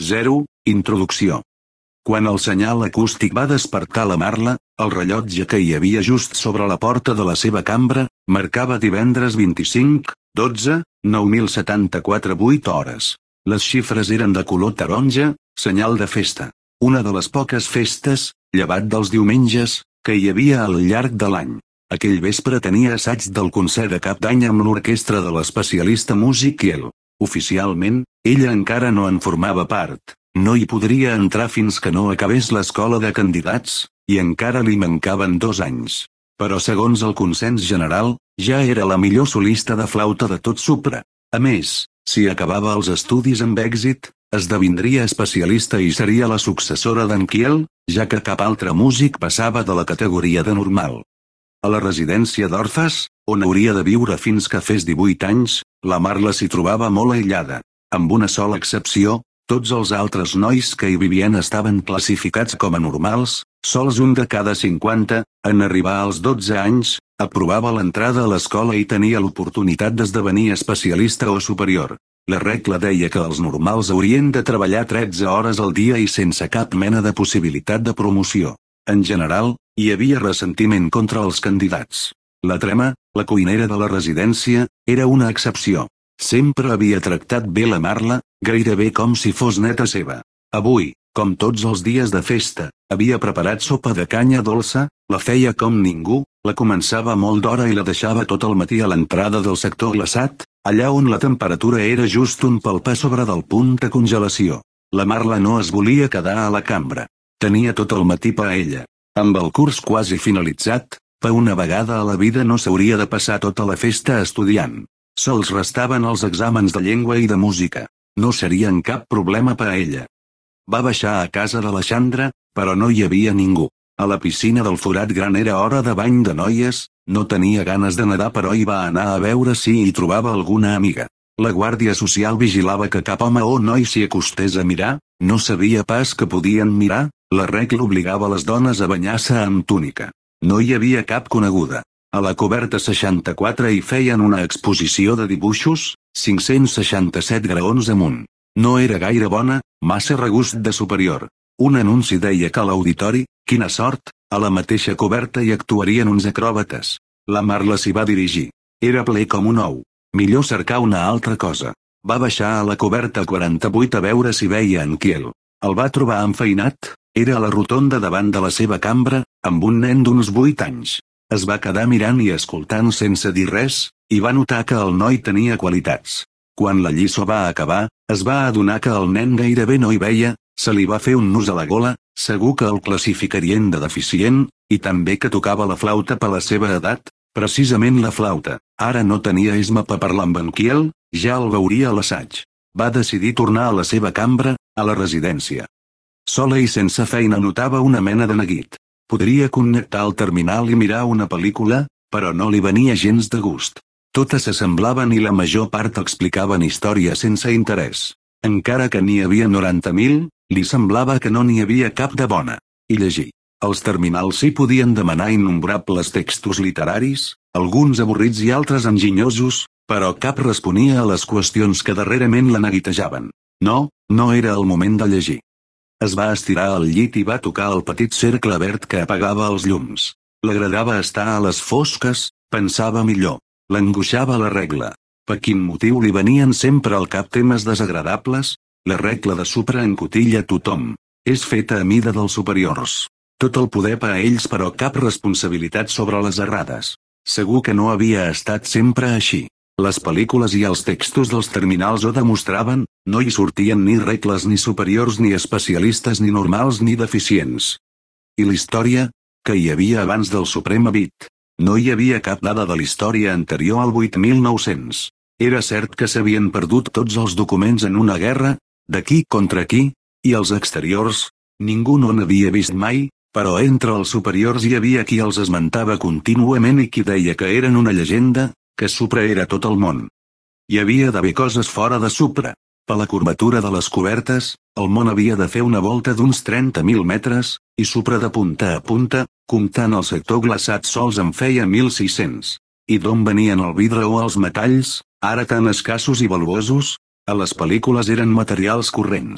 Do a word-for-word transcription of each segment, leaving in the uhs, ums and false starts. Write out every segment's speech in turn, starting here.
zero. Introducció. Quan el senyal acústic va despertar la Marla, el rellotge que hi havia just sobre la porta de la seva cambra, marcava divendres vint-i-cinc, dotze, nou mil setanta-quatre vuit hores. Les xifres eren de color taronja, senyal de festa. Una de les poques festes, llevat dels diumenges, que hi havia al llarg de l'any. Aquell vespre tenia assaig del concert de cap d'any amb l'orquestra de l'especialista músic Kiel. Oficialment, ella encara no en formava part. No hi podria entrar fins que no acabés l'escola de candidats, i encara li mancaven dos anys. Però segons el consens general, ja era la millor solista de flauta de tot Supra. A més, si acabava els estudis amb èxit, esdevindria especialista i seria la successora d'en Kiel, ja que cap altre músic passava de la categoria de normal. A la residència d'Orfes, on hauria de viure fins que fes divuit anys, la Marla s'hi trobava molt aïllada. Amb una sola excepció, tots els altres nois que hi vivien estaven classificats com a normals, sols un de cada cinquanta, en arribar als dotze anys, aprovava l'entrada a l'escola i tenia l'oportunitat d'esdevenir especialista o superior. La regla deia que els normals haurien de treballar tretze hores al dia i sense cap mena de possibilitat de promoció. En general, hi havia ressentiment contra els candidats. La Trema, la cuinera de la residència, era una excepció. Sempre havia tractat bé la Marla, gairebé com si fos neta seva. Avui, com tots els dies de festa, havia preparat sopa de canya dolça, la feia com ningú, la començava molt d'hora i la deixava tot el matí a l'entrada del sector glaçat, allà on la temperatura era just un pèl per sobre del punt de congelació. La Marla no es volia quedar a la cambra. Tenia tot el matí per a ella. Amb el curs quasi finalitzat, per una vegada a la vida no s'hauria de passar tota la festa estudiant. Sols restaven els exàmens de llengua i de música. No serien cap problema per a ella. Va baixar a casa de la Xandra, però no hi havia ningú. A la piscina del Forat Gran era hora de bany de noies, no tenia ganes de nedar però hi va anar a veure si hi trobava alguna amiga. La Guàrdia Social vigilava que cap home o noi s'hi acostés a mirar, no sabia pas que podien mirar, la regla obligava les dones a banyar-se amb túnica. No hi havia cap coneguda. A la coberta seixanta-quatre hi feien una exposició de dibuixos, cinc-cents seixanta-set graons amunt. No era gaire bona, massa regust de superior. Un anunci deia que a l'auditori, quina sort, a la mateixa coberta hi actuarien uns acròbates. La Marla s'hi va dirigir. Era ple com un ou. Millor cercar una altra cosa. Va baixar a la coberta quaranta-vuit a veure si veia en Kiel. El va trobar enfeinat, era a la rotonda davant de la seva cambra, amb un nen d'uns vuit anys. Es va quedar mirant i escoltant sense dir res, i va notar que el noi tenia qualitats. Quan la lliçó va acabar, es va adonar que el nen gairebé no hi veia, se li va fer un nus a la gola, segur que el classificarien de deficient, i també que tocava la flauta per la seva edat, precisament la flauta. Ara no tenia esma per parlar amb en Kiel, ja el veuria a l'assaig. Va decidir tornar a la seva cambra, a la residència. Sola i sense feina notava una mena de neguit. Podria connectar al terminal i mirar una pel·lícula, però no li venia gens de gust. Totes s'assemblaven i la major part explicaven històries sense interès. Encara que n'hi havia noranta mil, li semblava que no n'hi havia cap de bona. I llegir. Els terminals s'hi podien demanar innombrables textos literaris, alguns avorrits i altres enginyosos, però cap responia a les qüestions que darrerament la neguitejaven. No, no era el moment de llegir. Es va estirar al llit i va tocar el petit cercle verd que apagava els llums. L'agradava estar a les fosques, pensava millor. L'angoixava la regla. Per quin motiu li venien sempre al cap temes desagradables? La regla de Supra encotilla tothom. És feta a mida dels superiors. Tot el poder per a ells però cap responsabilitat sobre les errades. Segur que no havia estat sempre així. Les pel·lícules i els textos dels terminals ho demostraven, no hi sortien ni regles ni superiors ni especialistes ni normals ni deficients. I la història? Que hi havia abans del Suprem Bit. No hi havia cap dada de la història anterior al vuit mil nou-cents. Era cert que s'havien perdut tots els documents en una guerra, d'aquí contra aquí, i els exteriors, ningú no n'havia vist mai, però entre els superiors hi havia qui els esmentava contínuament i qui deia que eren una llegenda, que Supra era tot el món. Hi havia d'haver coses fora de Supra. Per la curvatura de les cobertes, el món havia de fer una volta d'uns trenta mil metres, i Supra de punta a punta, comptant el sector glaçat sols en feia mil sis-cents. I d'on venien el vidre o els metalls, ara tan escassos i valuosos? A les pel·lícules eren materials corrents.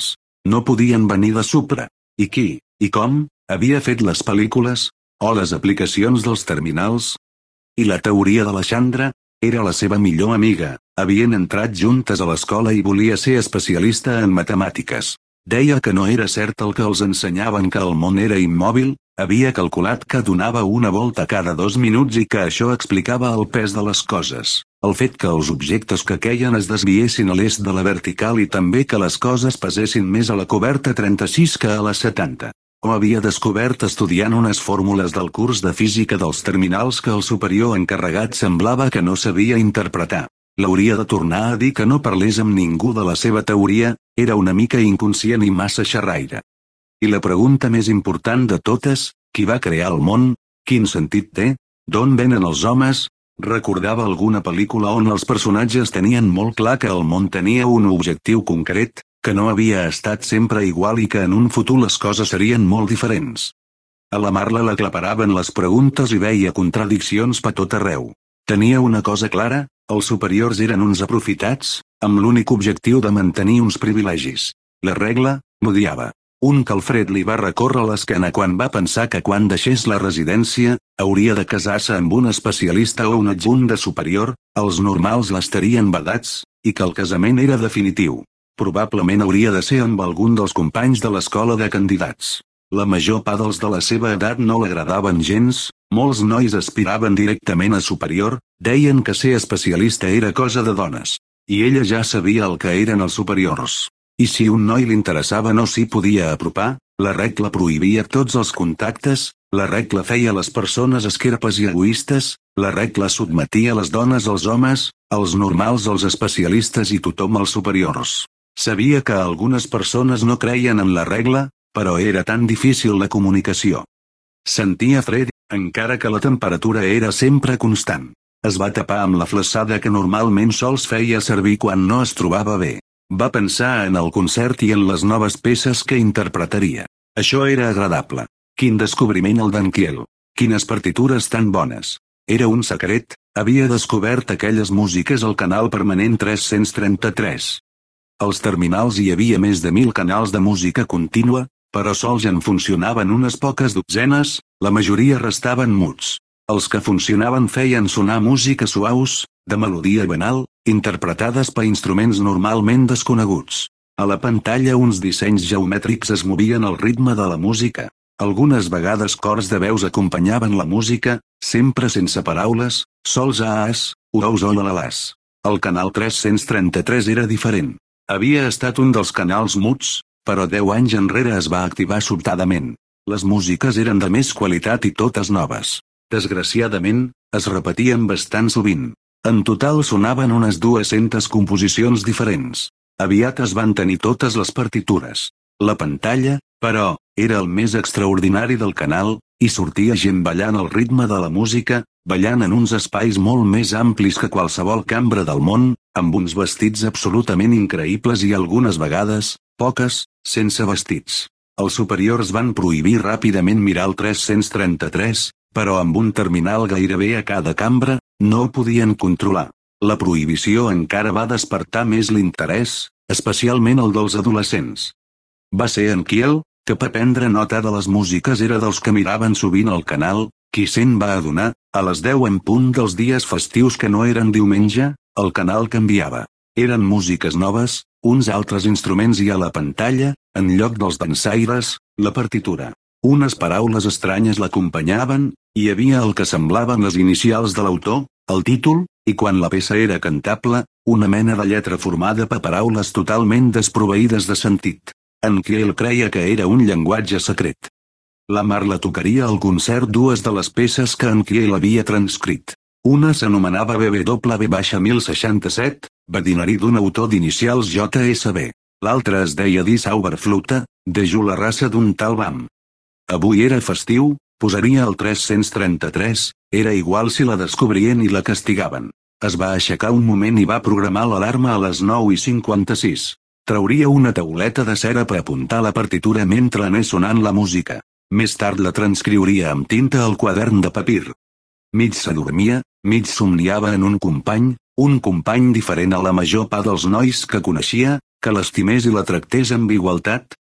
No podien venir de Supra. I qui, i com, havia fet les pel·lícules, o les aplicacions dels terminals? I la teoria de la Chandra? Era la seva millor amiga, havien entrat juntes a l'escola i volia ser especialista en matemàtiques. Deia que no era cert el que els ensenyaven que el món era immòbil, havia calculat que donava una volta cada dos minuts i que això explicava el pes de les coses, el fet que els objectes que queien es desviessin a l'est de la vertical i també que les coses pesessin més a la coberta trenta-sis que a la setanta. O havia descobert estudiant unes fórmules del curs de física dels terminals que el superior encarregat semblava que no sabia interpretar. L'hauria de tornar a dir que no parlés amb ningú de la seva teoria, era una mica inconscient i massa xerraire. I la pregunta més important de totes, qui va crear el món? Quin sentit té? D'on venen els homes? Recordava alguna pel·lícula on els personatges tenien molt clar que el món tenia un objectiu concret, que no havia estat sempre igual i que en un futur les coses serien molt diferents. A la Marla l'aclaparaven les preguntes i veia contradiccions per tot arreu. Tenia una cosa clara, els superiors eren uns aprofitats, amb l'únic objectiu de mantenir uns privilegis. La regla, m'odiava. Un calfred li va recórrer l'esquena quan va pensar que quan deixés la residència, hauria de casar-se amb un especialista o un adjunt de superior, els normals l'estarien vedats, i que el casament era definitiu. Probablement hauria de ser amb algun dels companys de l'escola de candidats. La major part dels de la seva edat no l'agradaven gens, molts nois aspiraven directament a superior, deien que ser especialista era cosa de dones. I ella ja sabia el que eren els superiors. I si un noi l'interessava no s'hi podia apropar, la regla prohibia tots els contactes, la regla feia les persones esquerpes i egoistes, la regla sotmetia les dones als homes, els normals als especialistes i tothom als superiors. Sabia que algunes persones no creien en la regla, però era tan difícil la comunicació. Sentia fred, encara que la temperatura era sempre constant. Es va tapar amb la flaçada que normalment sols feia servir quan no es trobava bé. Va pensar en el concert i en les noves peces que interpretaria. Això era agradable. Quin descobriment el d'en Kiel. Quines partitures tan bones. Era un secret, havia descobert aquelles músiques al canal permanent tres-cents trenta-tres. Als terminals hi havia més de mil canals de música contínua, però sols en funcionaven unes poques dotzenes, la majoria restaven muts. Els que funcionaven feien sonar música suaus, de melodia banal, interpretades per instruments normalment desconeguts. A la pantalla uns dissenys geomètrics es movien al ritme de la música. Algunes vegades cors de veus acompanyaven la música, sempre sense paraules, sols aas, uous o lalalàs. El canal tres-cents trenta-tres era diferent. Havia estat un dels canals muts, però deu anys enrere es va activar sobtadament. Les músiques eren de més qualitat i totes noves. Desgraciadament, es repetien bastant sovint. En total sonaven unes dues-centes composicions diferents. Aviat es van tenir totes les partitures. La pantalla, però, era el més extraordinari del canal, i sortia gent ballant al ritme de la música, ballant en uns espais molt més amplis que qualsevol cambra del món, amb uns vestits absolutament increïbles i algunes vegades, poques, sense vestits. Els superiors van prohibir ràpidament mirar el tres-cents trenta-tres, però amb un terminal gairebé a cada cambra, no ho podien controlar. La prohibició encara va despertar més l'interès, especialment el dels adolescents. Va ser en Kiel, que per prendre nota de les músiques era dels que miraven sovint el canal, qui se'n va adonar, a les deu en punt dels dies festius que no eren diumenge, el canal canviava. Eren músiques noves, uns altres instruments i a la pantalla, en lloc dels dansaires, la partitura. Unes paraules estranyes l'acompanyaven, hi havia el que semblaven les inicials de l'autor, el títol, i quan la peça era cantable, una mena de lletra formada per paraules totalment desproveïdes de sentit. En Kiel creia que era un llenguatge secret. La Marla tocaria al concert dues de les peces que en Kiel havia transcrit. Una s'anomenava B W mil seixanta-set, badinari d'un autor d'inicials J S B. L'altra es deia Die Zauberflute, de Ju la raça d'un tal Bam. Avui era festiu, posaria el tres-cents trenta-tres, era igual si la descobrien i la castigaven. Es va aixecar un moment i va programar l'alarma a les nou i cinquanta-sis. Trauria una tauleta de cera per apuntar la partitura mentre anés sonant la música. Més tard la transcriuria amb tinta al quadern de papir. Mig s'adormia, mig somniava en un company, un company diferent a la major part dels nois que coneixia, que l'estimés i la tractés amb igualtat,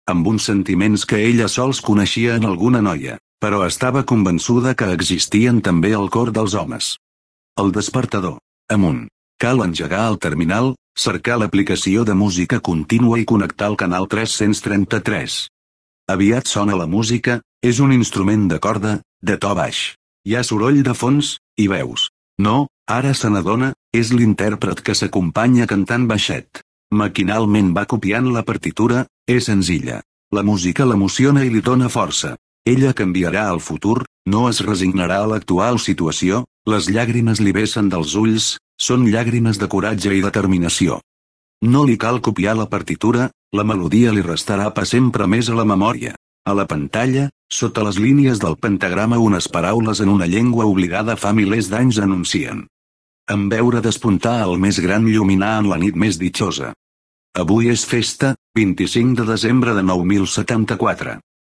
amb uns sentiments que ella sols coneixia en alguna noia, però estava convençuda que existien també al cor dels homes. El despertador. Amunt. Cal engegar el terminal, cercar l'aplicació de música contínua i connectar al canal tres-cents trenta-tres. Aviat sona la música, és un instrument de corda, de to baix. Hi ha soroll de fons, i veus. No, ara se n'adona, és l'intèrpret que s'acompanya cantant baixet. Maquinalment va copiant la partitura, és senzilla. La música l'emociona i li dona força. Ella canviarà el futur, no es resignarà a l'actual situació, les llàgrimes li vessen dels ulls, són llàgrimes de coratge i determinació. No li cal copiar la partitura, la melodia li restarà per sempre més a la memòria. A la pantalla, sota les línies del pentagrama unes paraules en una llengua oblidada fa milers d'anys anuncien. En veure despuntar el més gran lluminar en la nit més ditxosa. Avui és festa, vint-i-cinc de desembre de nou mil setanta-quatre.